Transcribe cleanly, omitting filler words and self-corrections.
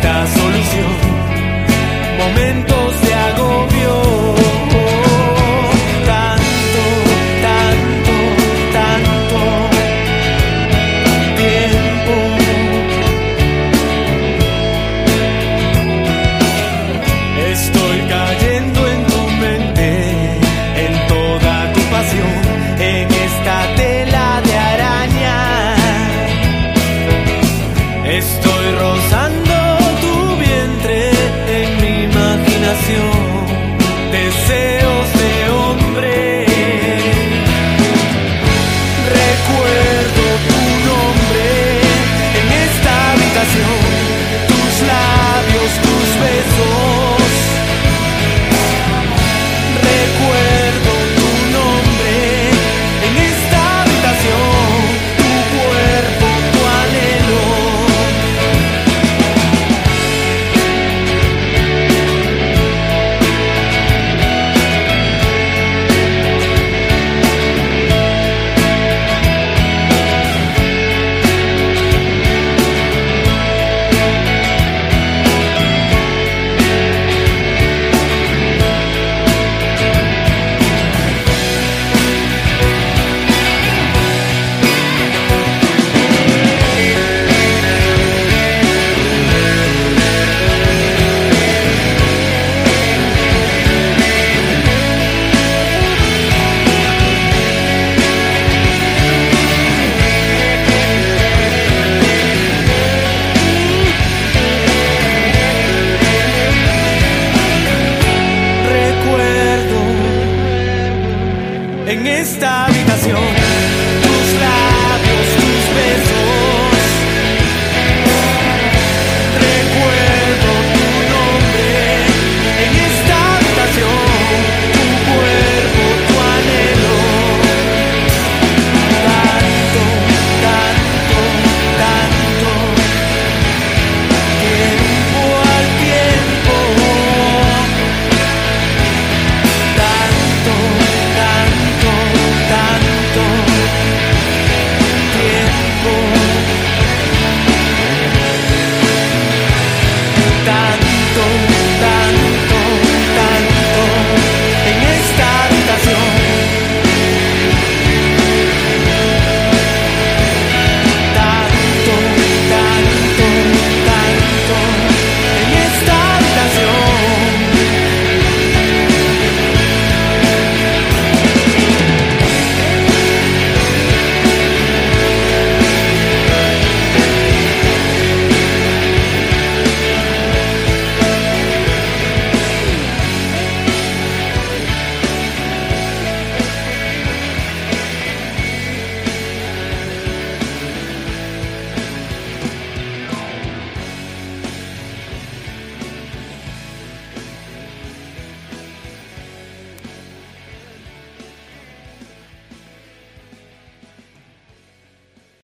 esta solución. Momentos de agobio. Tanto, tanto, tanto tiempo. Estoy cayendo en tu mente, en toda tu pasión, en esta tela de araña. Estoy rozando tu vientre en mi imaginación. Deseos de hombre. Recuerdo tu nombre en esta habitación. Tus labios, tus besos. Recuerdo tu nombre en esta habitación. Tu cuerpo, tu anhelo. En esta habitación, tus labios, tus besos. Recuerdo tu nombre en esta habitación. Tu cuerpo, tu anhelo. Tanto, tanto, tanto tiempo al tiempo. Tanto, tanto, tanto tiempo. Tanto